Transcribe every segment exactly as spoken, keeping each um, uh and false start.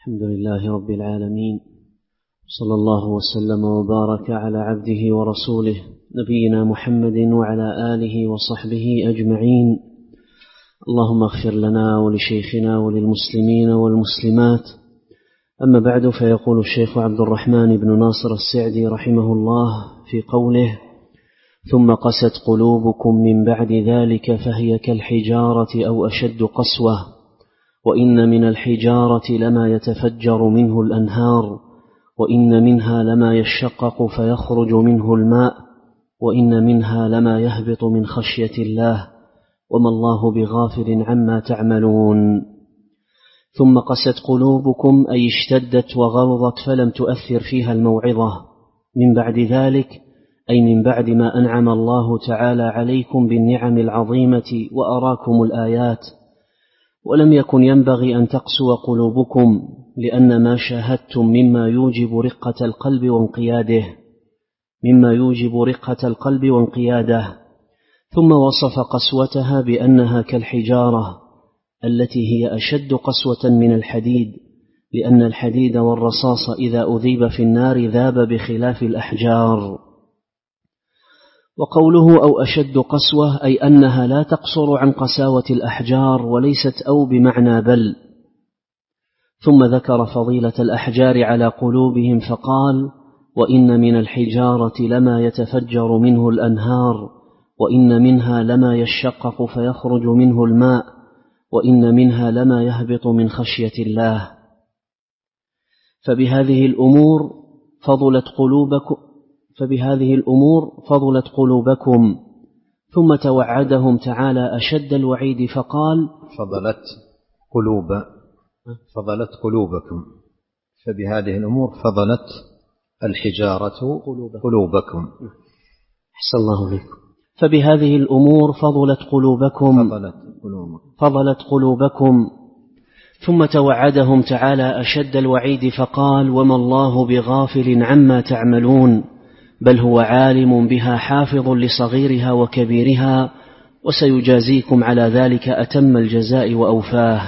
الحمد لله رب العالمين، صلى الله وسلم وبارك على عبده ورسوله نبينا محمد وعلى آله وصحبه أجمعين. اللهم اغفر لنا ولشيخنا وللمسلمين والمسلمات. أما بعد، فيقول الشيخ عبد الرحمن بن ناصر السعدي رحمه الله في قوله: ثم قست قلوبكم من بعد ذلك فهي كالحجارة أو أشد قسوة، وإن من الحجارة لما يتفجر منه الأنهار، وإن منها لما يشقق فيخرج منه الماء، وإن منها لما يهبط من خشية الله، وما الله بغافل عما تعملون. ثم قست قلوبكم أي اشتدت وغلظت فلم تؤثر فيها الموعظة من بعد ذلك، أي من بعد ما أنعم الله تعالى عليكم بالنعم العظيمة وأراكم الآيات. ولم يكن ينبغي أن تقسو قلوبكم، لأن ما شاهدتم مما يوجب رقة القلب وانقياده مما يوجب رقة القلب وانقياده ثم وصف قسوتها بأنها كالحجارة التي هي أشد قسوة من الحديد، لأن الحديد والرصاص إذا أذيب في النار ذاب بخلاف الأحجار. وقوله أو أشد قسوة أي أنها لا تقصر عن قساوة الأحجار، وليست أو بمعنى بل. ثم ذكر فضيلة الأحجار على قلوبهم فقال: وإن من الحجارة لما يتفجر منه الأنهار، وإن منها لما يشقق فيخرج منه الماء، وإن منها لما يهبط من خشية الله. فبهذه الأمور فضلت قلوبكم فبهذه الأمور فضلت قلوبكم. ثم توعدهم تعالى أشد الوعيد فقال: فضلت قلوب فضلت قلوبكم فبهذه الأمور فضلت الحجارة قلوبكم. أحسن الله بكم. فبهذه الأمور فضلت قلوبكم فضلت قلوبكم فضلت قلوبكم. ثم توعدهم تعالى أشد الوعيد فقال: وما الله بغافل عما تعملون، بل هو عالم بها حافظ لصغيرها وكبيرها، وسيجازيكم على ذلك أتم الجزاء وأوفاه.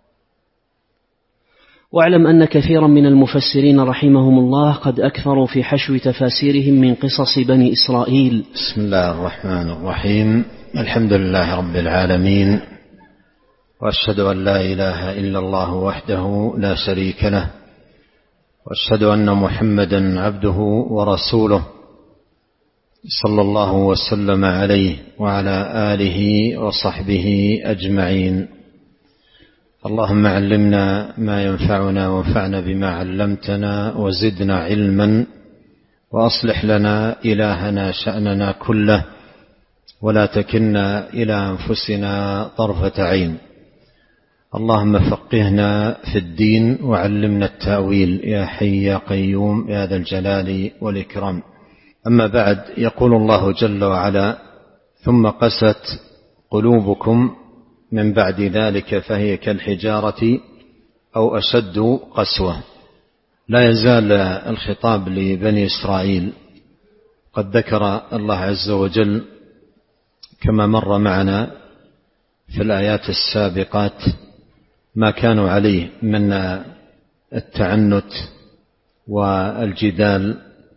واعلم أن كثيرا من المفسرين رحمهم الله قد أكثروا في حشو تفاسيرهم من قصص بني إسرائيل. بسم الله الرحمن الرحيم. الحمد لله رب العالمين، وأشهد أن لا إله إلا الله وحده لا شريك له، وأشهد أن محمدا عبده ورسوله، صلى الله وسلم عليه وعلى آله وصحبه أجمعين. اللهم علمنا ما ينفعنا وانفعنا بما علمتنا، وزدنا علما، وأصلح لنا إلهنا شأننا كله، ولا تكلنا إلى أنفسنا طرفة عين. اللهم فقهنا في الدين وعلمنا التأويل، يا حي يا قيوم يا ذا الجلال والإكرام. أما بعد، يقول الله جل وعلا: ثم قست قلوبكم من بعد ذلك فهي كالحجارة أو أشد قسوة. لا يزال الخطاب لبني إسرائيل. قد ذكر الله عز وجل كما مر معنا في الآيات السابقات ما كانوا عليه من التعنت والجدال،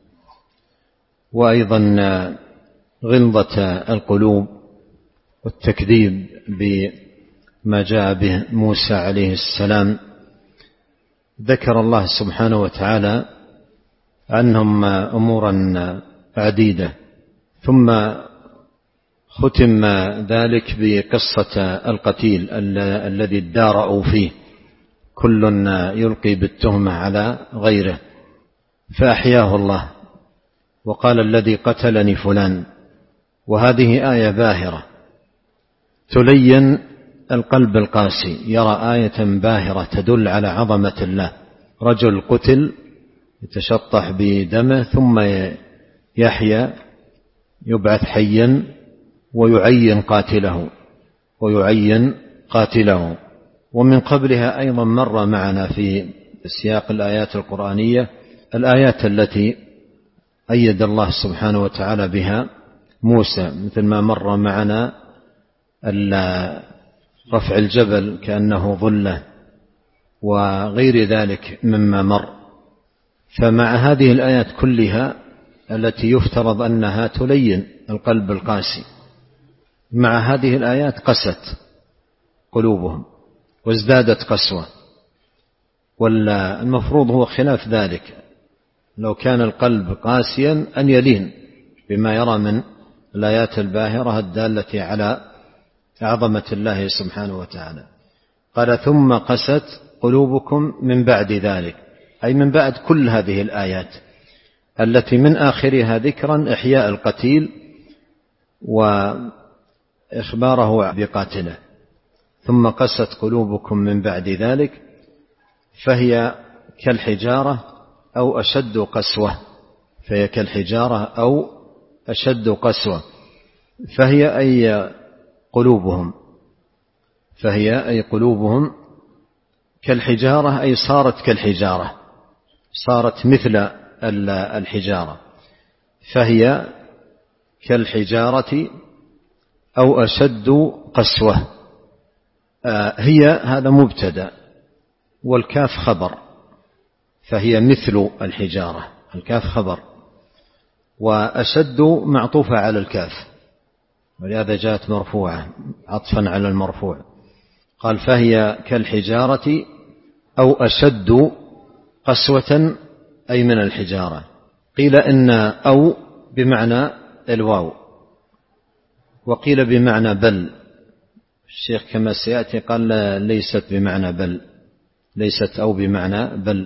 وأيضا غلظة القلوب والتكذيب بما جاء به موسى عليه السلام. ذكر الله سبحانه وتعالى عنهم أمورا عديدة، ثم ختم ذلك بقصة القتيل الذي ادارأوا فيه، كل يلقي بالتهمة على غيره، فأحياه الله وقال: الذي قتلني فلان. وهذه آية باهرة تلين القلب القاسي، يرى آية باهرة تدل على عظمة الله. رجل قتل يتشطح بدمه، ثم يحيى يبعث حيا ويعين قاتله ويعين قاتله. ومن قبلها أيضا مر معنا في سياق الآيات القرآنية الآيات التي أيد الله سبحانه وتعالى بها موسى، مثل ما مر معنا رفع الجبل كأنه ظلة، وغير ذلك مما مر. فمع هذه الآيات كلها التي يفترض أنها تلين القلب القاسي، مع هذه الآيات قست قلوبهم وازدادت قسوة، والمفروض هو خلاف ذلك. لو كان القلب قاسيا أن يلين بما يرى من الآيات الباهرة الدالة على عظمة الله سبحانه وتعالى. قال ثم قست قلوبكم من بعد ذلك، أي من بعد كل هذه الآيات التي من آخرها ذكرا إحياء القتيل وإخباره بقاتله. ثم قست قلوبكم من بعد ذلك فهي كالحجارة أو أشد قسوة، فهي كالحجارة أو أشد قسوة. فهي أي قلوبهم فهي أي قلوبهم كالحجارة، أي صارت كالحجارة، صارت مثل الحجارة. فهي كالحجارة أو أشد قسوة. هي هذا مبتدأ والكاف خبر، فهي مثل الحجارة، الكاف خبر، وأشد معطوفة على الكاف، ولهذا جاءت مرفوعة عطفا على المرفوع. قال فهي كالحجارة أو أشد قسوة، أي من الحجارة. قيل إن أو بمعنى الواو، وقيل بمعنى بل. الشيخ كما سيأتي قال ليست بمعنى بل، ليست أو بمعنى بل.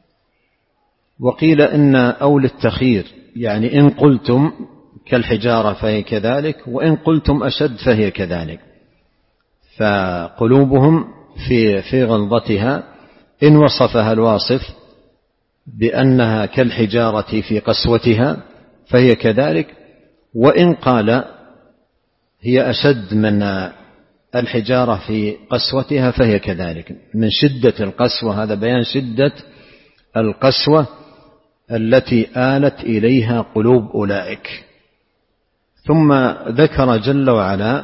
وقيل إن أو للتخيير، يعني إن قلتم كالحجارة فهي كذلك، وإن قلتم أشد فهي كذلك. فقلوبهم في في غلظتها إن وصفها الواصف بأنها كالحجارة في قسوتها فهي كذلك، وإن قال هي أشد من الحجارة في قسوتها فهي كذلك، من شدة القسوة. هذا بيان شدة القسوة التي آلت إليها قلوب أولئك. ثم ذكر جل وعلا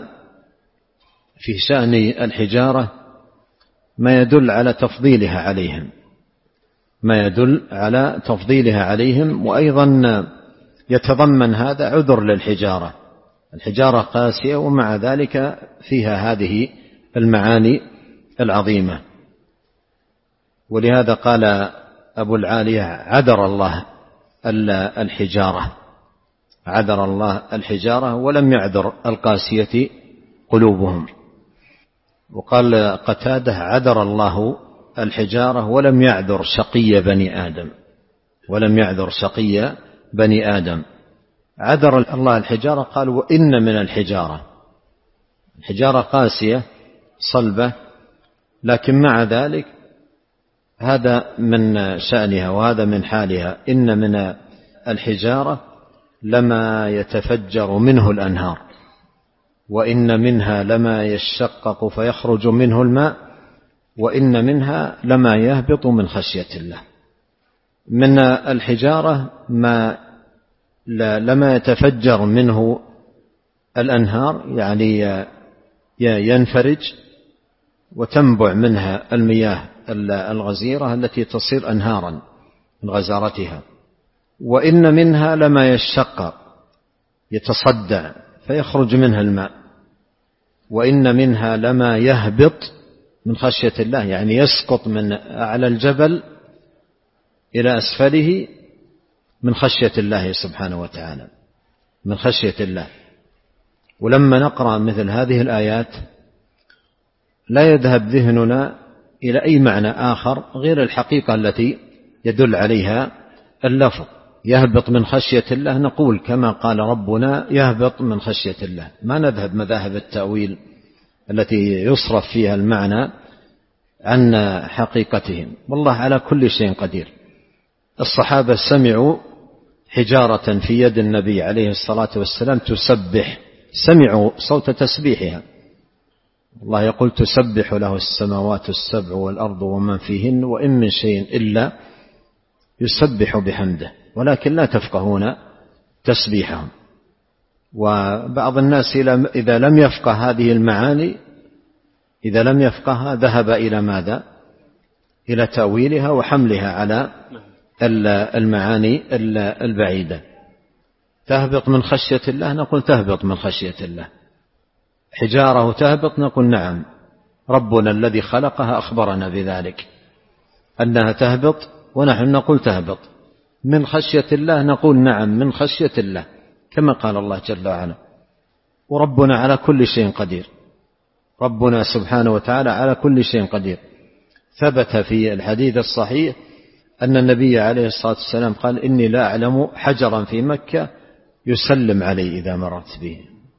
في شأن الحجارة ما يدل على تفضيلها عليهم، ما يدل على تفضيلها عليهم، وأيضا يتضمن هذا عذر للحجارة. الحجارة قاسية ومع ذلك فيها هذه المعاني العظيمة. ولهذا قال أبو العالية عذر الله الحجارة، عذر الله الحجارة ولم يعذر القاسية قلوبهم. وقال قتادة عذر الله الحجارة ولم يعذر شقي بني آدم، ولم يعذر شقي بني آدم. عذر الله الحجارة قال وإن من الحجارة، الحجارة قاسية صلبة، لكن مع ذلك هذا من شأنها وهذا من حالها. إن من الحجارة لما يتفجر منه الأنهار، وإن منها لما يشقق فيخرج منه الماء، وإن منها لما يهبط من خشية الله. من الحجارة ما لما يتفجر منه الأنهار، يعني ينفرج وتنبع منها المياه الغزيرة التي تصير أنهارا من غزارتها. وإن منها لما يشقق يتصدع فيخرج منها الماء، وإن منها لما يهبط من خشية الله، يعني يسقط من أعلى الجبل إلى أسفله من خشية الله سبحانه وتعالى، من خشية الله. ولما نقرأ مثل هذه الآيات لا يذهب ذهننا إلى أي معنى آخر غير الحقيقة التي يدل عليها اللفظ. يهبط من خشية الله، نقول كما قال ربنا يهبط من خشية الله، ما نذهب مذاهب التأويل التي يصرف فيها المعنى عن حقيقتهم. والله على كل شيء قدير. الصحابة سمعوا حجارة في يد النبي عليه الصلاة والسلام تسبح، سمعوا صوت تسبيحها. الله يقول تسبح له السماوات السبع والأرض ومن فيهن وإن من شيء إلا يسبح بحمده ولكن لا تفقهون تسبيحهم. وبعض الناس إذا لم يفقه هذه المعاني، إذا لم يفقهها ذهب إلى ماذا؟ إلى تأويلها وحملها على المعاني البعيدة. تهبط من خشية الله، نقول تهبط من خشية الله. حجارة تهبط، نقول نعم، ربنا الذي خلقها أخبرنا بذلك أنها تهبط، ونحن نقول تهبط. من خشية الله، نقول نعم من خشية الله، كما قال الله جل وعلا. وربنا على كل شيء قدير، ربنا سبحانه وتعالى على كل شيء قدير. ثبت في الحديث الصحيح أن النبي عليه الصلاة والسلام قال: إني لا أعلم حجرا في مكة يسلم علي إذا مرت به.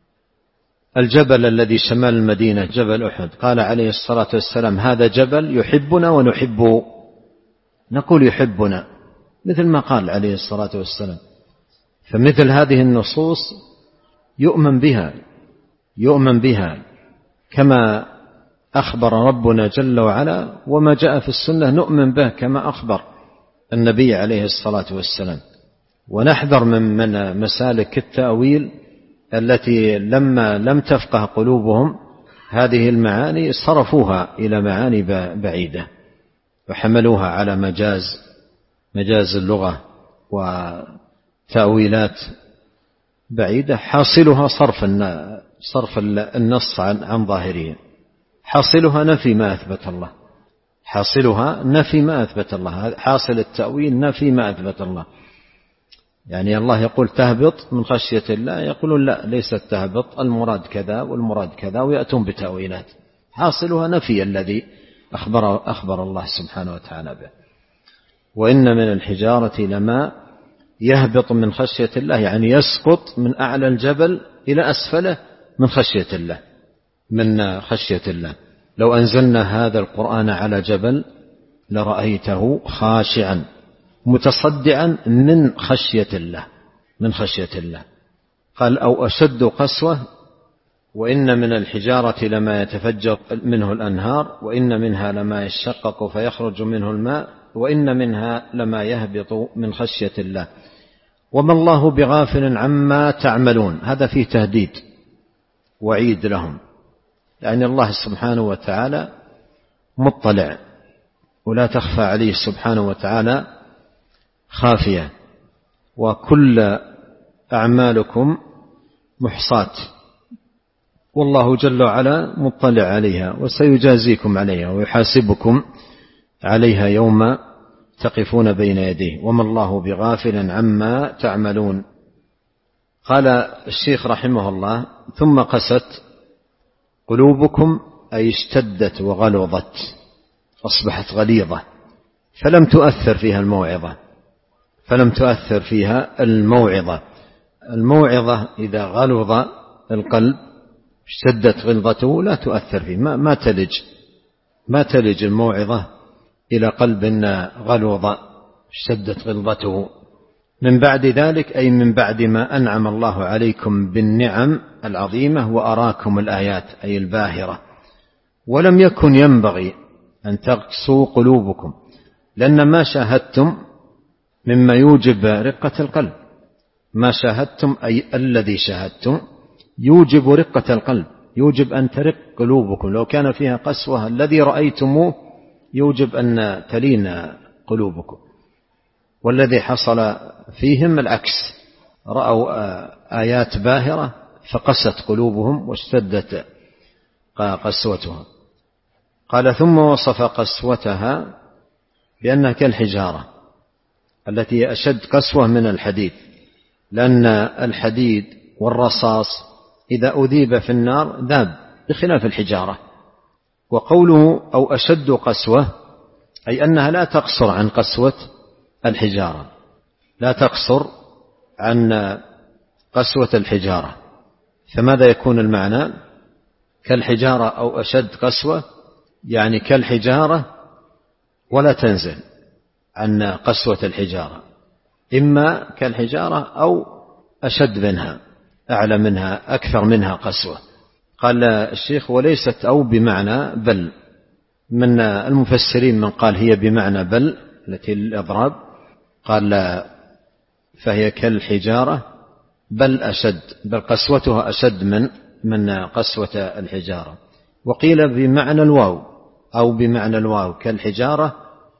الجبل الذي شمال المدينة جبل أحد، قال عليه الصلاة والسلام: هذا جبل يحبنا ونحبه، نقول يحبنا، مثل ما قال عليه الصلاة والسلام. فمثل هذه النصوص يؤمن بها يؤمن بها كما أخبر ربنا جل وعلا، وما جاء في السنة نؤمن به كما أخبر النبي عليه الصلاة والسلام. ونحذر من مسالك التأويل التي لما لم تفقه قلوبهم هذه المعاني صرفوها إلى معاني بعيدة وحملوها على مجاز مجاز اللغة وتأويلات بعيدة، حاصلها صرف صرف النص عن عن ظاهره، حاصلها نفي ما أثبت الله، حاصلها نفي ما أثبت الله، حاصل التأويل نفي ما أثبت الله. يعني الله يقول تهبط من خشية الله، يقولون لا، ليست تهبط، المراد كذا والمراد كذا، ويأتون بتأويلات، حاصلها نفي الذي أخبر, أخبر الله سبحانه وتعالى به. وإن من الحجارة لما يهبط من خشية الله، يعني يسقط من أعلى الجبل إلى أسفله من خشية الله من خشية الله. لو أنزلنا هذا القرآن على جبل لرأيته خاشعا متصدعا من خشية الله من خشية الله. قال: أو أشد قسوة، وإن من الحجارة لما يتفجر منه الأنهار، وإن منها لما يشقق فيخرج منه الماء، وإن منها لما يهبط من خشية الله، وما الله بغافل عما تعملون. هذا فيه تهديد وعيد لهم، يعني الله سبحانه وتعالى مطلع، ولا تخفى عليه سبحانه وتعالى خافية، وكل أعمالكم محصاة، والله جل وعلا مطلع عليها، وسيجازيكم عليها ويحاسبكم عليها يوم تقفون بين يديه، وما الله بغافل عما تعملون. قال الشيخ رحمه الله: ثم قست قلوبكم، أي اشتدت وغلظت، أصبحت غليظة، فلم تؤثر فيها الموعظة فلم تؤثر فيها الموعظة الموعظة إذا غلظ القلب اشتدت غلظته لا تؤثر فيه، ما, ما تلج ما تلج الموعظة إلى قلب غلظ اشتدت غلظته. من بعد ذلك، أي من بعد ما أنعم الله عليكم بالنعم العظيمة وأراكم الآيات أي الباهرة، ولم يكن ينبغي أن تقسوا قلوبكم، لأن ما شاهدتم مما يوجب رقة القلب، ما شاهدتم أي الذي شاهدتم يوجب رقة القلب، يوجب أن ترق قلوبكم. لو كان فيها قسوة الذي رأيتموه يوجب أن تلين قلوبكم. والذي حصل فيهم العكس، رأوا آيات باهرة فقست قلوبهم واشتدت قسوتها. قال: ثم وصف قسوتها بأنها كالحجارة التي أشد قسوة من الحديد، لأن الحديد والرصاص إذا أذيب في النار ذاب بخلاف الحجارة. وقوله أو أشد قسوة أي أنها لا تقصر عن قسوة الحجارة، لا تقصر عن قسوة الحجارة. فماذا يكون المعنى؟ كالحجارة أو أشد قسوة، يعني كالحجارة ولا تنزل عن قسوة الحجارة، إما كالحجارة أو أشد منها، أعلى منها، أكثر منها قسوة. قال الشيخ: وليست أو بمعنى بل. من المفسرين من قال هي بمعنى بل التي الإضراب، قال لا، فهي كالحجارة بل أشد، بل قسوتها أشد من من قسوة الحجارة. وقيل بمعنى الواو أو بمعنى الواو كالحجارة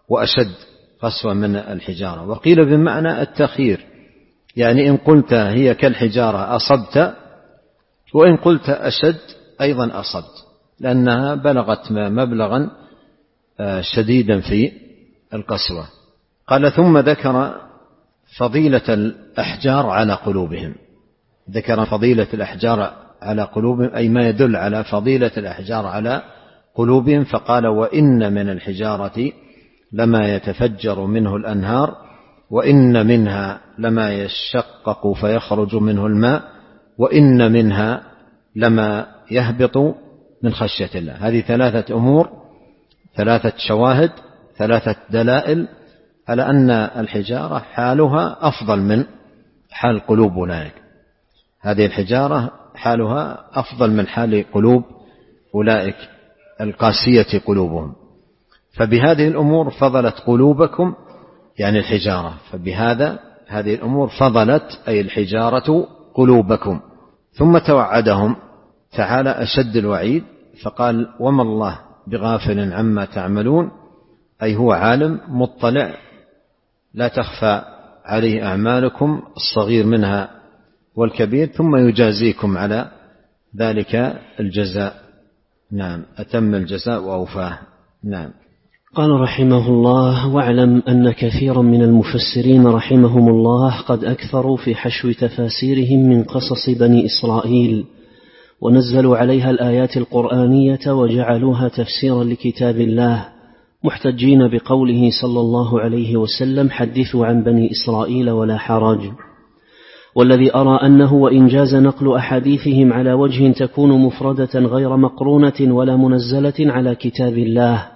وأشد قسوة من الحجارة. وقيل بمعنى التخيير، يعني إن قلت هي كالحجارة أصبت، وإن قلت أشد أيضا أصبت، لأنها بلغت مبلغا شديدا في القسوة. قال ثم ذكر فضيلة الأحجار على قلوبهم، ذكر فضيلة الأحجار على قلوبهم أي ما يدل على فضيلة الأحجار على قلوبهم، فقال وإن من الحجارة لما يتفجر منه الأنهار وإن منها لما يشقق فيخرج منه الماء وإن منها لما يهبط من خشية الله. هذه ثلاثة أمور، ثلاثة شواهد، ثلاثة دلائل على أن الحجارة حالها أفضل من حال قلوب أولئك. هذه الحجارة حالها أفضل من حال قلوب أولئك القاسية قلوبهم. فبهذه الأمور فضلت قلوبكم، يعني الحجارة، فبهذا هذه الأمور فضلت أي الحجارة قلوبكم. ثم توعدهم تعالى أشد الوعيد فقال وما الله بغافل عما تعملون، أي هو عالم مطلع لا تخفى عليه أعمالكم الصغير منها والكبير، ثم يجازيكم على ذلك الجزاء. نعم، أتم الجزاء وأوفاه. نعم. قال رحمه الله واعلم أن كثيرا من المفسرين رحمهم الله قد أكثروا في حشو تفاسيرهم من قصص بني إسرائيل، ونزلوا عليها الآيات القرآنية وجعلوها تفسيرا لكتاب الله، محتجين بقوله صلى الله عليه وسلم حدثوا عن بني إسرائيل ولا حرج. والذي أرى أنه وإن جاز نقل أحاديثهم على وجه تكون مفردة غير مقرونة ولا منزلة على كتاب الله،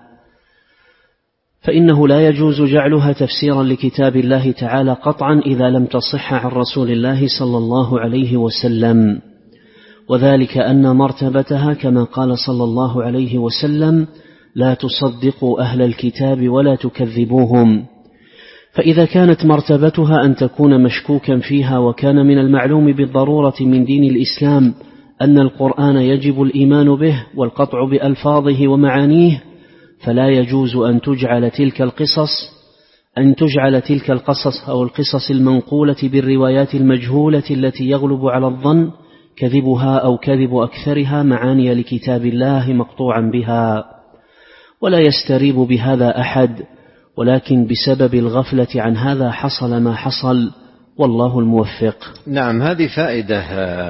فإنه لا يجوز جعلها تفسيرا لكتاب الله تعالى قطعا إذا لم تصح عن رسول الله صلى الله عليه وسلم، وذلك أن مرتبتها كما قال صلى الله عليه وسلم لا تصدقوا أهل الكتاب ولا تكذبوهم. فإذا كانت مرتبتها أن تكون مشكوكا فيها، وكان من المعلوم بالضرورة من دين الإسلام أن القرآن يجب الإيمان به والقطع بألفاظه ومعانيه، فلا يجوز أن تجعل تلك القصص أن تجعل تلك القصص أو القصص المنقولة بالروايات المجهولة التي يغلب على الظن كذبها أو كذب أكثرها معاني لكتاب الله مقطوعا بها. ولا يستريب بهذا أحد، ولكن بسبب الغفلة عن هذا حصل ما حصل، والله الموفق. نعم، هذه فائدة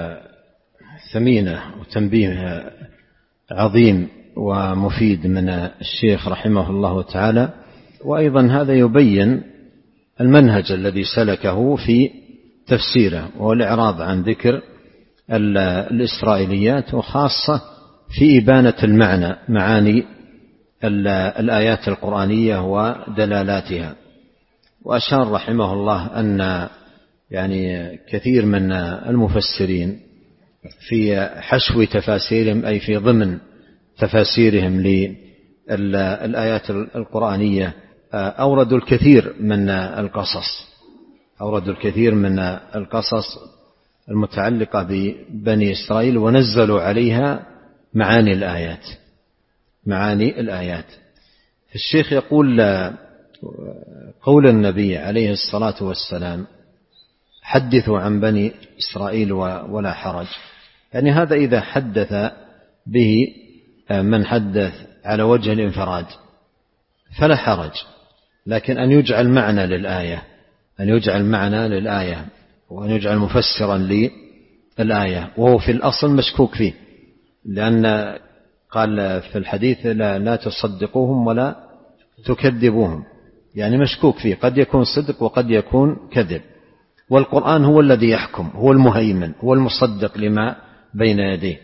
ثمينة وتنبيه عظيم ومفيد من الشيخ رحمه الله تعالى، وأيضا هذا يبين المنهج الذي سلكه في تفسيره، وهو الإعراض عن ذكر الإسرائيليات، وخاصة في إبانة المعنى، معاني الآيات القرآنية ودلالاتها. وأشار رحمه الله أن يعني كثير من المفسرين في حشو تفاسيرهم أي في ضمن تفاسيرهم للآيات القرآنية أوردوا الكثير من القصص أوردوا الكثير من القصص المتعلقة ببني إسرائيل، ونزلوا عليها معاني الآيات معاني الآيات. الشيخ يقول قول النبي عليه الصلاة والسلام حدثوا عن بني إسرائيل ولا حرج، يعني هذا إذا حدث به من حدث على وجه الانفراد فلا حرج، لكن أن يجعل معنى للآية أن يجعل معنى للآية وأن يجعل مفسرا للآية، وهو في الأصل مشكوك فيه، لأن قال في الحديث لا, لا تصدقوهم ولا تكذبوهم، يعني مشكوك فيه، قد يكون صدق وقد يكون كذب. والقرآن هو الذي يحكم، هو المهيمن، هو المصدق لما بين يديه.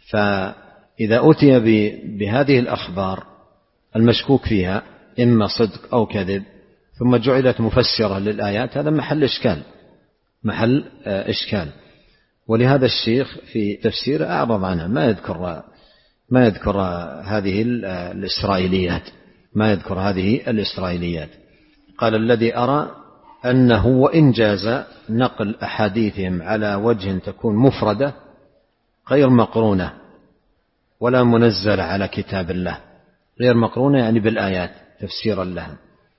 فإذا أتي بهذه الأخبار المشكوك فيها إما صدق أو كذب ثم جعلت مفسرة للآيات، هذا محل إشكال محل إشكال ولهذا الشيخ في تفسيره أعرض عنها، ما يذكر ما يذكر هذه الإسرائيليات ما يذكر هذه الإسرائيليات. قال الذي أرى أنه وإن جاز نقل أحاديثهم على وجه تكون مفردة غير مقرونة ولا منزلة على كتاب الله، غير مقرونة يعني بالآيات تفسيرا لها،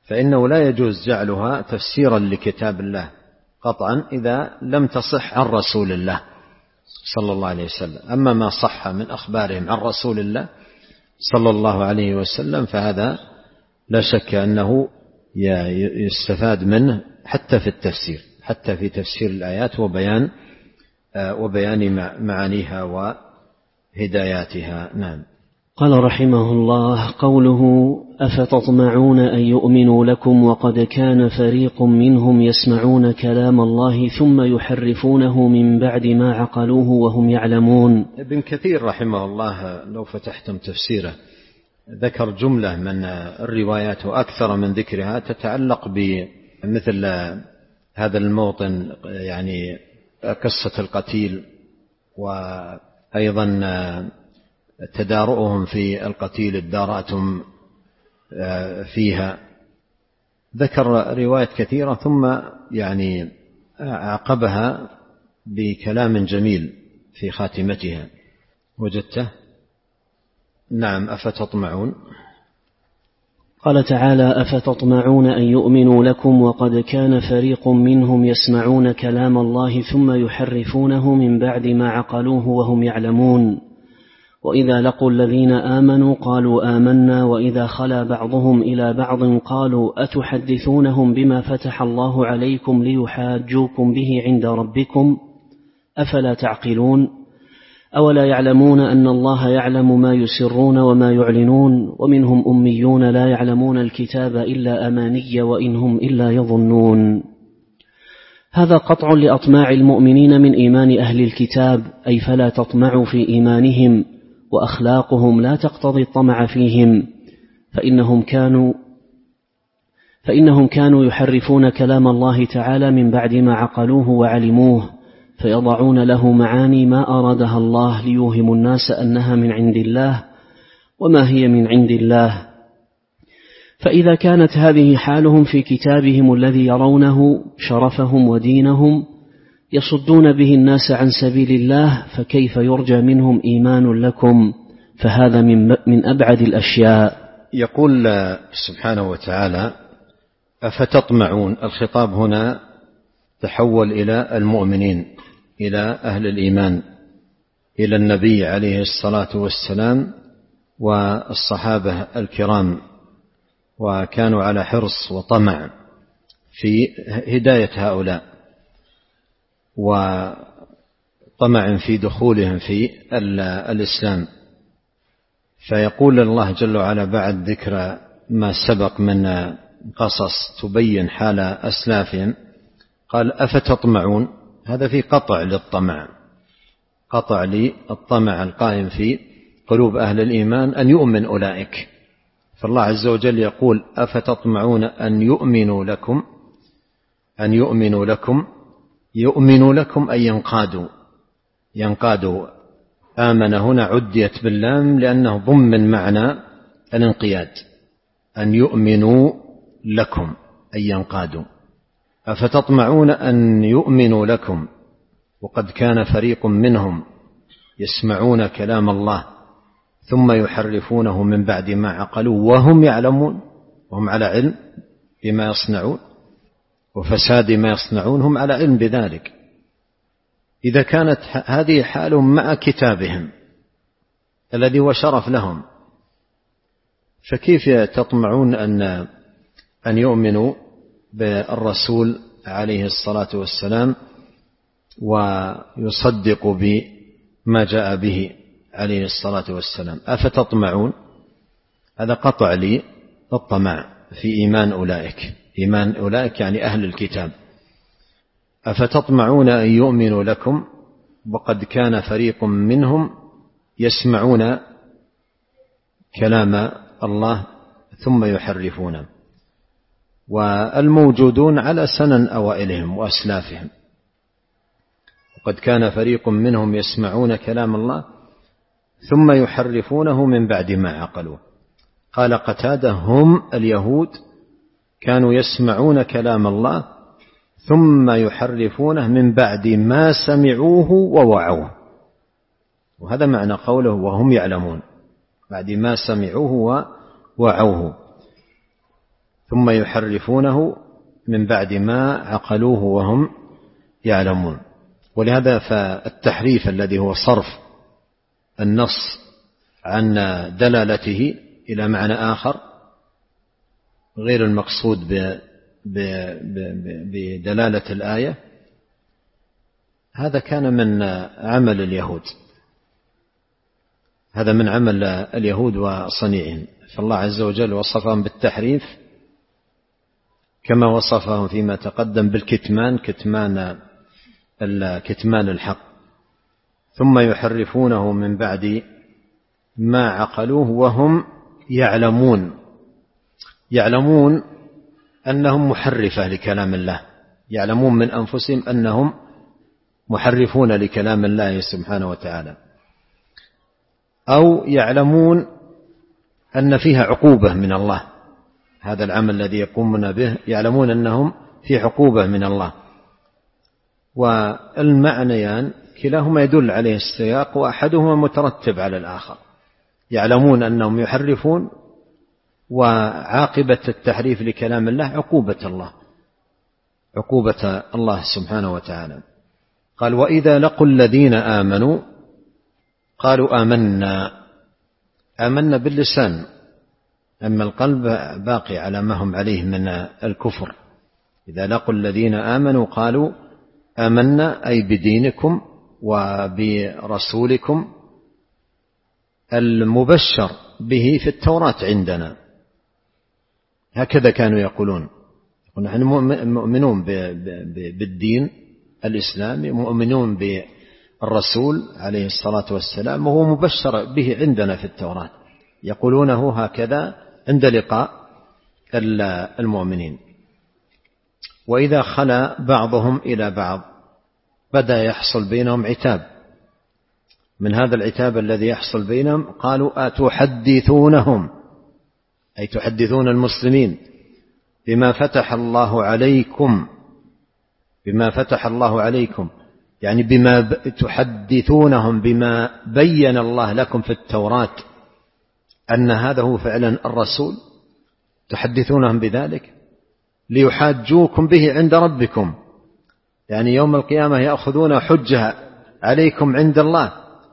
فإنه لا يجوز جعلها تفسيرا لكتاب الله قطعا إذا لم تصح عن رسول الله صلى الله عليه وسلم. أما ما صح من أخبارهم عن رسول الله صلى الله عليه وسلم فهذا لا شك أنه يستفاد منه حتى في التفسير، حتى في تفسير الآيات وبيان وبيان معانيها وهداياتها. نعم. قال رحمه الله: قوله أفتطمعون أن يؤمنوا لكم وقد كان فريق منهم يسمعون كلام الله ثم يحرفونه من بعد ما عقلوه وهم يعلمون. ابن كثير رحمه الله لو فتحتم تفسيره ذكر جملة من الروايات وأكثر من ذكرها تتعلق بمثل هذا الموطن، يعني قصة القتيل وأيضا تدارؤهم في القتيل ادارأتم فيها. ذكر روايات كثيرة ثم يعني عقبها بكلام جميل في خاتمتها. وجدته؟ نعم. أفتطمعون. قال تعالى: أفتطمعون أن يؤمنوا لكم وقد كان فريق منهم يسمعون كلام الله ثم يحرفونه من بعد ما عقلوه وهم يعلمون. وإذا لقوا الذين آمنوا قالوا آمنا وإذا خلا بعضهم إلى بعض قالوا أتحدثونهم بما فتح الله عليكم ليحاجوكم به عند ربكم أفلا تعقلون أولا يعلمون أن الله يعلم ما يسرون وما يعلنون ومنهم أميون لا يعلمون الكتاب إلا أماني وإنهم إلا يظنون. هذا قطع لأطماع المؤمنين من إيمان أهل الكتاب، أي فلا تطمعوا في إيمانهم، وأخلاقهم لا تقتضي الطمع فيهم، فإنهم كانوا فإنهم كانوا يحرفون كلام الله تعالى من بعد ما عقلوه وعلموه، فيضعون له معاني ما أرادها الله ليوهم الناس أنها من عند الله وما هي من عند الله. فإذا كانت هذه حالهم في كتابهم الذي يرونه شرفهم ودينهم يصدون به الناس عن سبيل الله، فكيف يرجى منهم إيمان لكم؟ فهذا من من أبعد الأشياء. يقول سبحانه وتعالى: أفتطمعون. الخطاب هنا تحول إلى المؤمنين، إلى أهل الإيمان، إلى النبي عليه الصلاة والسلام والصحابة الكرام، وكانوا على حرص وطمع في هداية هؤلاء وطمع في دخولهم في الإسلام. فيقول الله جل وعلا بعد ذكر ما سبق من قصص تبين حال أسلافهم قال: أفتطمعون. هذا في قطع للطمع، قطع للطمع القائم في قلوب أهل الإيمان أن يؤمن أولئك. فالله عز وجل يقول: أفتطمعون أن يؤمنوا لكم، أن يؤمنوا لكم، يؤمنوا لكم أي ينقادوا، ينقادوا. آمن هنا عديت باللام لأنه ضمن معنى الانقياد، أن يؤمنوا لكم أي ينقادوا. أفتطمعون أن يؤمنوا لكم وقد كان فريق منهم يسمعون كلام الله ثم يحرفونه من بعد ما عقلوا وهم يعلمون، وهم على علم بما يصنعون وفساد ما يصنعون، هم على علم بذلك. إذا كانت هذه حالهم مع كتابهم الذي هو شرف لهم، فكيف تطمعون أن أن يؤمنوا بالرسول عليه الصلاة والسلام ويصدقوا بما جاء به عليه الصلاة والسلام؟ أفتطمعون. هذا قطع لي الطمع في إيمان أولئك، إيمان أولئك يعني أهل الكتاب. أفتطمعون أن يؤمنوا لكم وقد كان فريق منهم يسمعون كلام الله ثم يحرفونه. والموجودون على سنن أوائلهم وأسلافهم. وقد كان فريق منهم يسمعون كلام الله ثم يحرفونه من بعد ما عقلوه. قال قتادة: هم اليهود كانوا يسمعون كلام الله ثم يحرفونه من بعد ما سمعوه ووعوه. وهذا معنى قوله وهم يعلمون، بعد ما سمعوه ووعوه. ثم يحرفونه من بعد ما عقلوه وهم يعلمون. ولهذا فالتحريف الذي هو صرف النص عن دلالته إلى معنى آخر غير المقصود بدلالة الآية، هذا كان من عمل اليهود، هذا من عمل اليهود وصنيعهم. فالله عز وجل وصفهم بالتحريف كما وصفهم فيما تقدم بالكتمان، كتمان كتمان الحق. ثم يحرفونه من بعد ما عقلوه وهم يعلمون، يعلمون أنهم محرفة لكلام الله، يعلمون من أنفسهم أنهم محرفون لكلام الله سبحانه وتعالى، أو يعلمون أن فيها عقوبة من الله، هذا العمل الذي يقومون به يعلمون أنهم في عقوبة من الله. والمعنيان كلاهما يدل عليه السياق، وأحدهما مترتب على الآخر. يعلمون أنهم يحرفون، وعاقبة التحريف لكلام الله عقوبة الله، عقوبة الله سبحانه وتعالى. قال وإذا لقوا الذين آمنوا قالوا آمنا، آمنا باللسان، أما القلب باقي على ما هم عليه من الكفر. إذا لقوا الذين آمنوا قالوا آمنا، أي بدينكم وبرسولكم المبشر به في التوراة عندنا. هكذا كانوا يقولون، نحن مؤمنون بالدين الإسلامي، مؤمنون بالرسول عليه الصلاة والسلام، وهو مبشر به عندنا في التوراة، يقولونه هكذا عند لقاء المؤمنين. وإذا خلا بعضهم إلى بعض بدأ يحصل بينهم عتاب، من هذا العتاب الذي يحصل بينهم قالوا أتحدثونهم، أي تحدثون المسلمين بما فتح الله عليكم، بما فتح الله عليكم يعني بما تحدثونهم بما بين الله لكم في التوراة أن هذا هو فعلا الرسول، تحدثونهم بذلك ليحاجوكم به عند ربكم، يعني يوم القيامة يأخذون حجة عليكم عند الله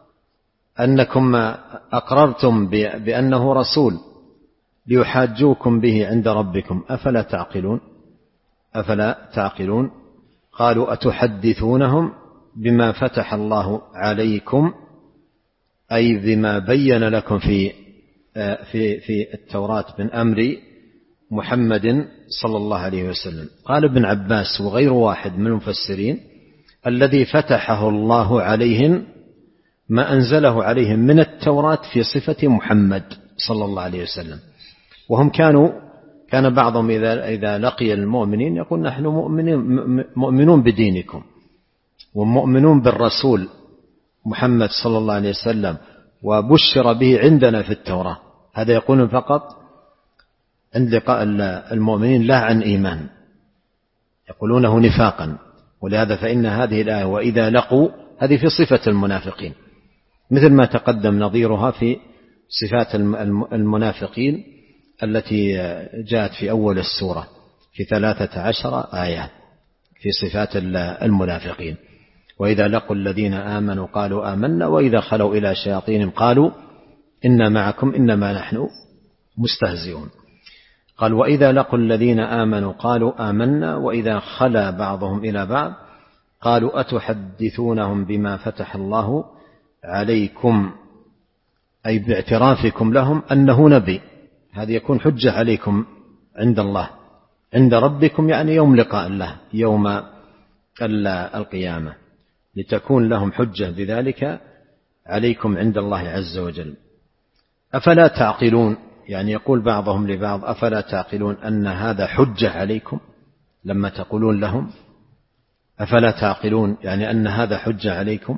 أنكم أقررتم بأنه رسول، ليحاجوكم به عند ربكم. أفلا تعقلون؟ أفلا تعقلون؟ قالوا أتحدثونهم بما فتح الله عليكم، أي بما بين لكم في في في التوراة من أمر محمد صلى الله عليه وسلم. قال ابن عباس وغير واحد من المفسرين الذي فتحه الله عليهم ما أنزله عليهم من التوراة في صفة محمد صلى الله عليه وسلم. وهم كانوا كان بعضهم إذا إذا لقي المؤمنين يقول نحن مؤمنين مؤمنون بدينكم ومؤمنون بالرسول محمد صلى الله عليه وسلم وبشر به عندنا في التوراة. هذا يقولون فقط عند لقاء المؤمنين لا عن إيمان، يقولونه نفاقا. ولهذا فإن هذه الآية وإذا لقوا هذه في صفة المنافقين، مثل ما تقدم نظيرها في صفات المنافقين التي جاءت في أول السورة في ثلاثة عشر آية في صفات المنافقين. وإذا لقوا الذين آمنوا قالوا آمنا وإذا خلوا إلى شياطينهم قالوا إنا معكم إنما نحن مستهزئون. قال وإذا لقوا الذين آمنوا قالوا آمنا وإذا خلا بعضهم إلى بعض قالوا أتحدثونهم بما فتح الله عليكم، أي باعترافكم لهم أنه نبي، هذا يكون حجة عليكم عند الله عند ربكم، يعني يوم لقاء الله يوم القيامة، لتكون لهم حجة بذلك عليكم عند الله عز وجل. أفلا تعقلون، يعني يقول بعضهم لبعض أفلا تعقلون أن هذا حجة عليكم لما تقولون لهم أفلا تعقلون، يعني أن هذا حجة عليكم.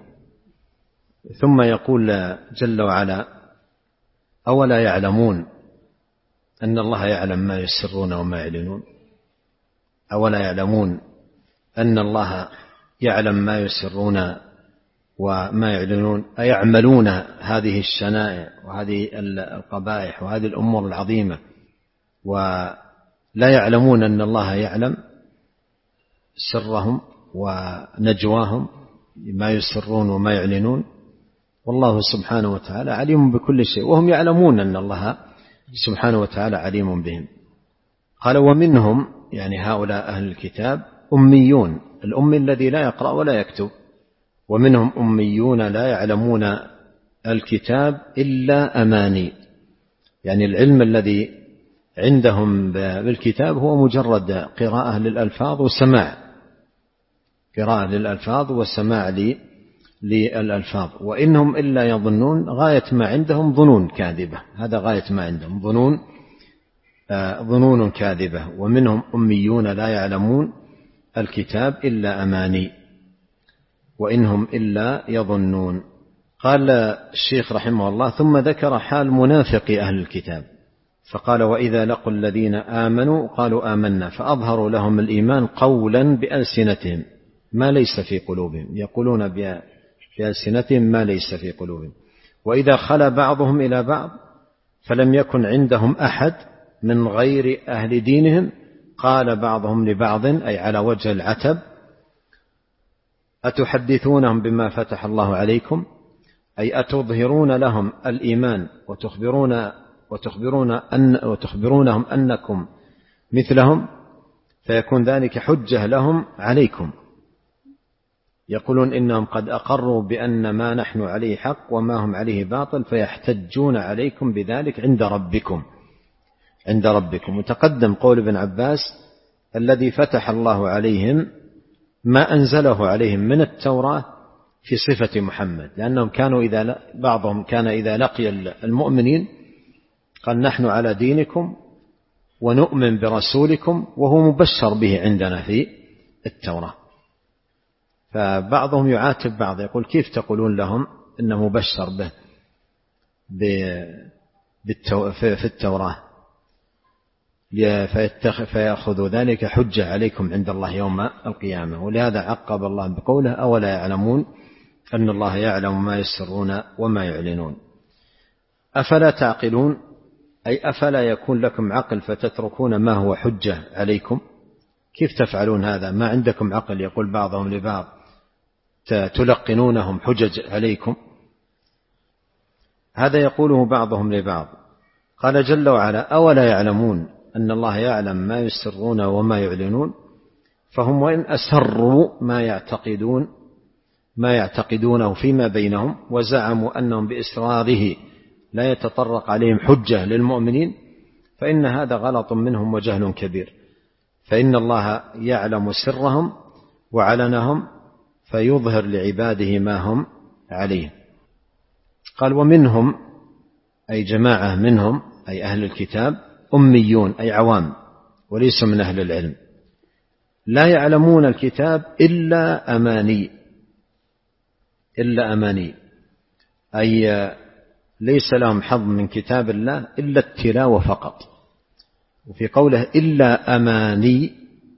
ثم يقول جل وعلا أولا يعلمون أن الله يعلم ما يسرون وما يعلنون، أولا يعلمون أن الله يعلم ما يسرون وما يعلنون، أيعملون هذه الشنائع وهذه القبائح وهذه الأمور العظيمة لا يعلمون أن الله يعلم سرهم ونجواهم، ما يسرون وما يعلنون، والله سبحانه وتعالى عليم بكل شيء، وهم يعلمون أن الله سبحانه وتعالى عليم بهم. قال ومنهم، يعني هؤلاء أهل الكتاب، أميون، الأمي الذي لا يقرأ ولا يكتب، ومنهم أميون لا يعلمون الكتاب إلا أماني، يعني العلم الذي عندهم بالكتاب هو مجرد قراءة للألفاظ وسماع، قراءة للألفاظ وسماع للألفاظ، وإنهم إلا يظنون، غاية ما عندهم ظنون كاذبة، هذا غاية ما عندهم ظنون ظنون كاذبة. ومنهم أميون لا يعلمون الكتاب إلا أماني وإنهم إلا يظنون. قال الشيخ رحمه الله ثم ذكر حال منافق أهل الكتاب فقال وإذا لقوا الذين آمنوا قالوا آمنا فأظهروا لهم الإيمان قولا بألسنتهم ما ليس في قلوبهم، يقولون بألسنتهم ما ليس في قلوبهم. وإذا خلا بعضهم إلى بعض فلم يكن عندهم أحد من غير أهل دينهم قال بعضهم لبعض، أي على وجه العتب، أتحدثونهم بما فتح الله عليكم، أي أتظهرون لهم الإيمان وتخبرون وتخبرون أن وتخبرونهم أنكم مثلهم، فيكون ذلك حجة لهم عليكم. يقولون إنهم قد أقروا بأن ما نحن عليه حق وما هم عليه باطل، فيحتجون عليكم بذلك عند ربكم عند ربكم. وتقدم قول ابن عباس الذي فتح الله عليهم ما أنزله عليهم من التوراة في صفة محمد، لأنهم كانوا إذا بعضهم كان إذا لقي المؤمنين قال نحن على دينكم ونؤمن برسولكم وهو مبشر به عندنا في التوراة، فبعضهم يعاتب بعض يقول كيف تقولون لهم إنه مبشر به في التوراة، فيأخذ ذلك حجة عليكم عند الله يوم القيامة. ولهذا عقب الله بقوله أولا يعلمون أن الله يعلم ما يسرون وما يعلنون. أفلا تعقلون، أي أفلا يكون لكم عقل فتتركون ما هو حجة عليكم؟ كيف تفعلون هذا؟ ما عندكم عقل، يقول بعضهم لبعض تلقنونهم حجج عليكم، هذا يقوله بعضهم لبعض. قال جل وعلا أولا يعلمون أن الله يعلم ما يسرون وما يعلنون، فهم وإن أسروا ما يعتقدون ما يعتقدونه فيما بينهم وزعموا أنهم بإسراره لا يتطرق عليهم حجة للمؤمنين، فإن هذا غلط منهم وجهل كبير، فإن الله يعلم سرهم وعلنهم فيظهر لعباده ما هم عليه. قال ومنهم، أي جماعة منهم أي أهل الكتاب، أميون أي عوام وليسوا من أهل العلم، لا يعلمون الكتاب إلا أماني إلا أماني أي ليس لهم حظ من كتاب الله إلا التلاوة فقط. وفي قوله إلا أماني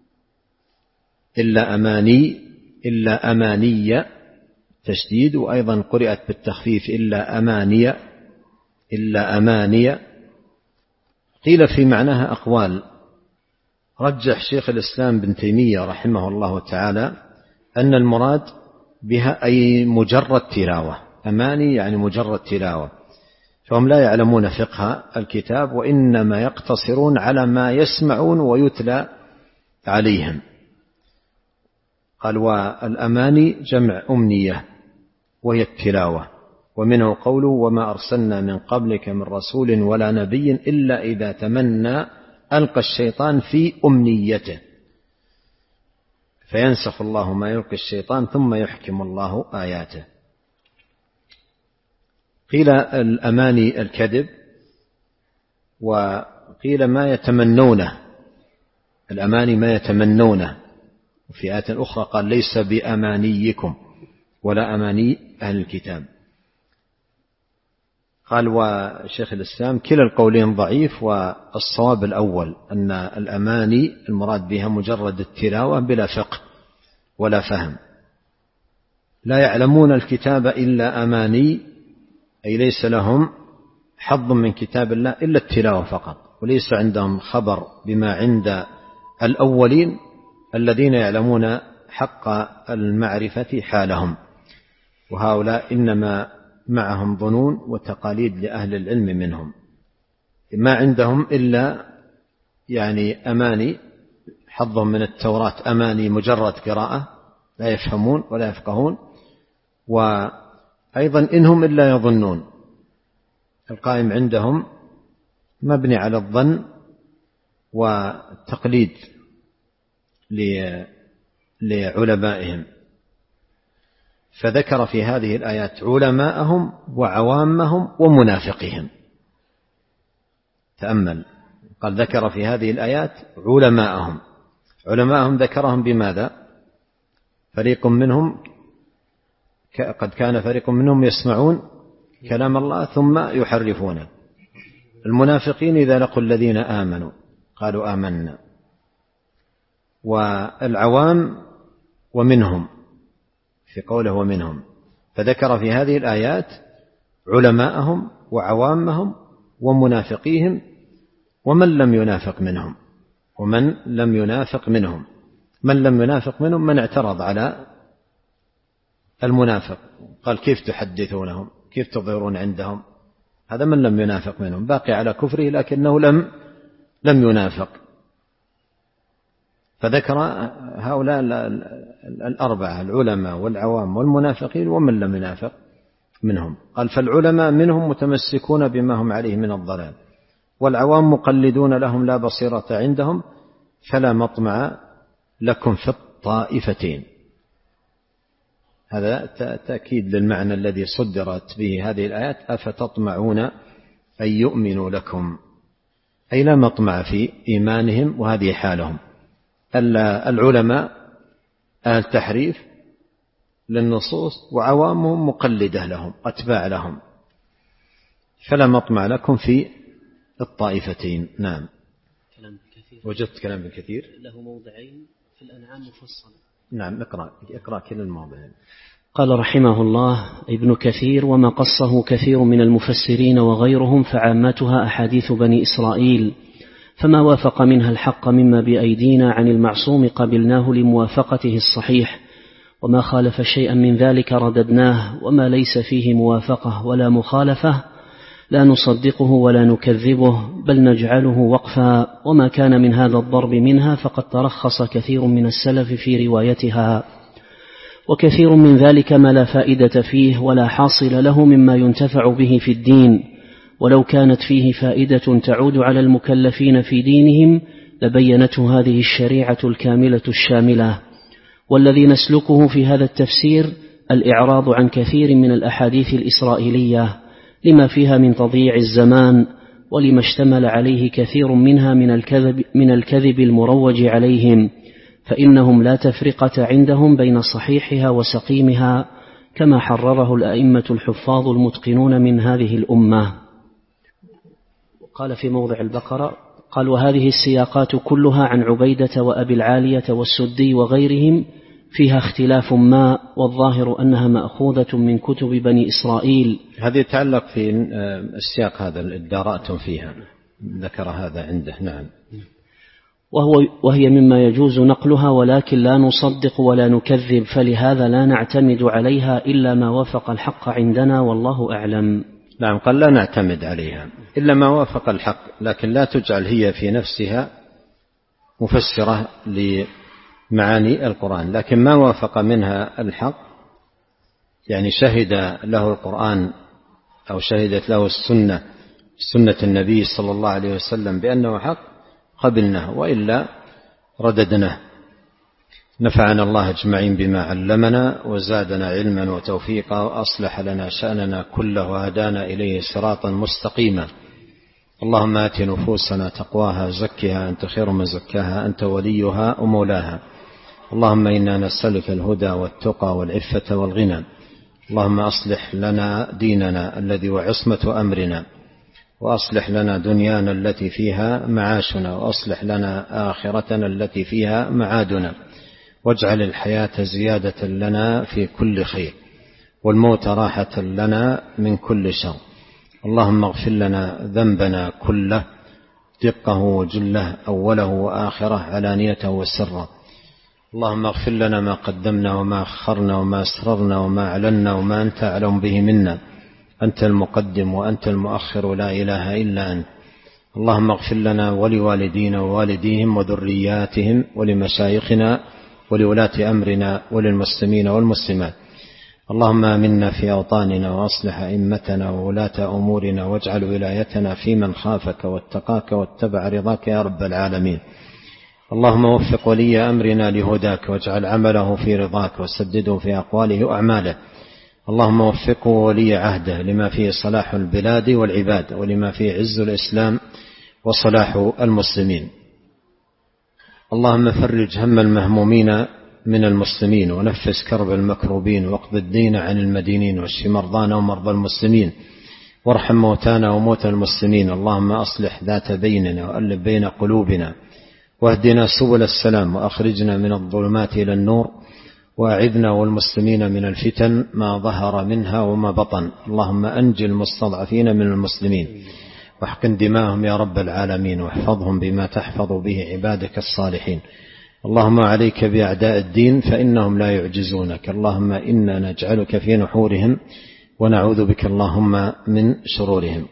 إلا أماني إلا أمانية تشديد، وأيضا قرأت بالتخفيف إلا أمانية إلا أمانية. قيل في معناها أقوال، رجح شيخ الإسلام بن تيمية رحمه الله تعالى أن المراد بها أي مجرد تلاوة، أماني يعني مجرد تلاوة، فهم لا يعلمون فقه الكتاب وإنما يقتصرون على ما يسمعون ويتلى عليهم. قال والأماني جمع أمنية وهي التلاوة. ومنه قوله وما أرسلنا من قبلك من رسول ولا نبي إلا إذا تمنى ألقى الشيطان في أمنيته فينسخ الله ما يلقي الشيطان ثم يحكم الله آياته. قيل الأماني الكذب، وقيل ما يتمنونه، الأماني ما يتمنونه. وفي آية أخرى قال ليس بأمانيكم ولا أماني أهل الكتاب. قال وشيخ الإسلام كلا القولين ضعيف، والصواب الأول أن الأماني المراد بها مجرد التلاوة بلا فقه ولا فهم. لا يعلمون الكتاب إلا أماني أي ليس لهم حظ من كتاب الله إلا التلاوة فقط، وليس عندهم خبر بما عند الأولين الذين يعلمون حق المعرفة حالهم، وهؤلاء إنما معهم ظنون وتقاليد لأهل العلم منهم، ما عندهم إلا يعني أماني، حظهم من التوراة أماني مجرد قراءة، لا يفهمون ولا يفقهون، وأيضا إنهم إلا يظنون. القائم عندهم مبني على الظن والتقليد لعلمائهم. فذكر في هذه الآيات علماءهم وعوامهم ومنافقهم. تأمل، قال ذكر في هذه الآيات علماءهم. علماءهم ذكرهم بماذا؟ فريق منهم قد كان فريق منهم يسمعون كلام الله ثم يحرفونه. المنافقين إذا لقوا الذين آمنوا قالوا آمنا. والعوام ومنهم في قوله ومنهم، فذكر في هذه الآيات علماءهم وعوامهم ومنافقيهم ومن لم ينافق منهم ومن لم ينافق منهم من لم ينافق منهم من اعترض على المنافق، قال كيف تحدثونهم، كيف تظهرون عندهم؟ هذا من لم ينافق منهم، باقي على كفره لكنه لم لم ينافق. فذكر هؤلاء الأربعة، العلماء والعوام والمنافقين ومن لم ينافق منهم. قال فالعلماء منهم متمسكون بما هم عليه من الضلال، والعوام مقلدون لهم لا بصيرة عندهم، فلا مطمع لكم في الطائفتين. هذا تأكيد للمعنى الذي صدرت به هذه الآيات، أفتطمعون أن يؤمنوا لكم، أي لا مطمع في إيمانهم، وهذه حالهم. العلماء أهل تحريف للنصوص، وعوامهم مقلدة لهم أتباع لهم، فلا مطمع لكم في الطائفتين. نعم. كلام كثير. وجدت كلام كثير له موضعين في الأنعام مفصل. نعم، اقرأ اقرأ كل الموضعين. قال رحمه الله ابن كثير: وما قصه كثير من المفسرين وغيرهم فعامتها أحاديث بني إسرائيل، فما وافق منها الحق مما بأيدينا عن المعصوم قبلناه لموافقته الصحيح، وما خالف شيئا من ذلك رددناه، وما ليس فيه موافقة ولا مخالفة لا نصدقه ولا نكذبه، بل نجعله وقفا. وما كان من هذا الضرب منها فقد ترخص كثير من السلف في روايتها، وكثير من ذلك ما لا فائدة فيه ولا حاصل له مما ينتفع به في الدين، ولو كانت فيه فائدة تعود على المكلفين في دينهم لبينته هذه الشريعة الكاملة الشاملة. والذي نسلكه في هذا التفسير الإعراض عن كثير من الأحاديث الإسرائيلية لما فيها من تضييع الزمان، ولما اشتمل عليه كثير منها من الكذب, من الكذب المروج عليهم، فإنهم لا تفرقة عندهم بين صحيحها وسقيمها، كما حرره الأئمة الحفاظ المتقنون من هذه الأمة. قال في موضع البقرة: قال وهذه السياقات كلها عن عبيدة وأبي العالية والسدي وغيرهم فيها اختلاف ما، والظاهر أنها مأخوذة من كتب بني إسرائيل. هذه يتعلق في السياق هذا الداراتم فيها، ذكر هذا عنده. نعم. وهو وهي مما يجوز نقلها، ولكن لا نصدق ولا نكذب، فلهذا لا نعتمد عليها إلا ما وافق الحق عندنا، والله أعلم. نعم، قال لا نعتمد عليها إلا ما وافق الحق، لكن لا تجعل هي في نفسها مفسرة لمعاني القرآن، لكن ما وافق منها الحق، يعني شهد له القرآن أو شهدت له السنة سنة النبي صلى الله عليه وسلم بأنه حق قبلناه، وإلا رددناه. نفعنا الله أجمعين بما علمنا، وزادنا علما وتوفيقا، وأصلح لنا شأننا كله، وهدانا إليه صراطا مستقيما. اللهم آت نفوسنا تقواها، زكها أنت خير من زكاها، أنت وليها ومولاها. اللهم إنا نسألك الهدى والتقى والعفة والغنى. اللهم أصلح لنا ديننا الذي هو عصمة أمرنا، وأصلح لنا دنيانا التي فيها معاشنا، وأصلح لنا آخرتنا التي فيها معادنا، واجعل الحياة زيادة لنا في كل خير، والموت راحة لنا من كل شر. اللهم اغفر لنا ذنبنا كله، دقه وجله، أوله وآخره، علانيته وسره. اللهم اغفر لنا ما قدمنا وما أخرنا وما أسررنا وما أعلنا وما أنت أعلم به منا. أنت المقدم وأنت المؤخر، لا إله إلا أنت. اللهم اغفر لنا ولوالدينا ووالديهم وذرياتهم ولمشايخنا ولولاة أمرنا وللمسلمين والمسلمات. اللهم آمنا في أوطاننا وأصلح أئمتنا وولاة أمورنا، واجعل ولايتنا في من خافك واتقاك واتبع رضاك يا رب العالمين. اللهم وفق ولي أمرنا لهداك، واجعل عمله في رضاك، وسدده في أقواله وأعماله. اللهم وفقه ولي عهده لما فيه صلاح البلاد والعباد، ولما فيه عز الإسلام وصلاح المسلمين. اللهم فرج هم المهمومين من المسلمين، ونفس كرب المكروبين، واقض الدين عن المدينين، واشف مرضانا ومرضى المسلمين، وارحم موتانا وموتى المسلمين. اللهم أصلح ذات بيننا، وألف بين قلوبنا، واهدنا سبل السلام، وأخرجنا من الظلمات إلى النور، وأعذنا والمسلمين من الفتن ما ظهر منها وما بطن. اللهم أنجي المستضعفين من المسلمين، واحقن دماءهم يا رب العالمين، واحفظهم بما تحفظ به عبادك الصالحين. اللهم عليك بأعداء الدين فإنهم لا يعجزونك. اللهم إنا نجعلك في نحورهم، ونعوذ بك اللهم من شرورهم.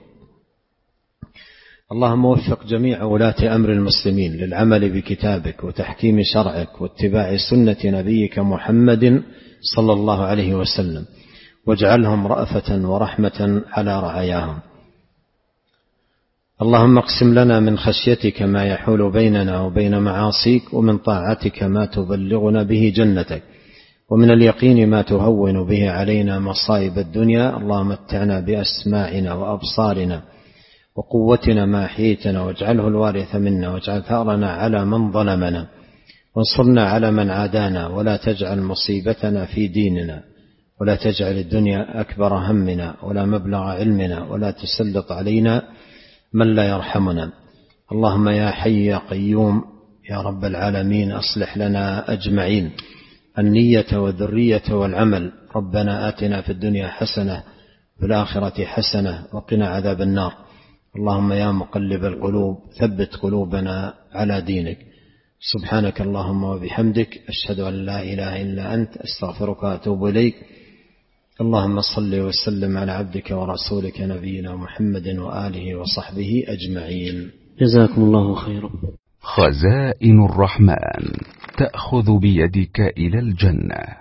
اللهم وفق جميع ولاة أمر المسلمين للعمل بكتابك وتحكيم شرعك واتباع سنة نبيك محمد صلى الله عليه وسلم، واجعلهم رأفة ورحمة على رعاياهم. اللهم اقسم لنا من خشيتك ما يحول بيننا وبين معاصيك، ومن طاعتك ما تبلغنا به جنتك، ومن اليقين ما تهون به علينا مصائب الدنيا. اللهم متعنا بأسماعنا وأبصارنا وقوتنا ما أحييتنا، واجعله الوارث منا، واجعل ثأرنا على من ظلمنا، وانصرنا على من عادانا، ولا تجعل مصيبتنا في ديننا، ولا تجعل الدنيا أكبر همنا ولا مبلغ علمنا، ولا تسلط علينا من لا يرحمنا. اللهم يا حي يا قيوم يا رب العالمين، أصلح لنا أجمعين النية والذرية والعمل. ربنا آتنا في الدنيا حسنة في الآخرة حسنة وقنا عذاب النار. اللهم يا مقلب القلوب ثبت قلوبنا على دينك. سبحانك اللهم وبحمدك، أشهد أن لا إله إلا أنت، أستغفرك وأتوب إليك. اللهم صل وسلم على عبدك ورسولك نبينا محمد وآله وصحبه أجمعين. جزاكم الله خيرا. خزائن الرحمن تأخذ بيدك إلى الجنة.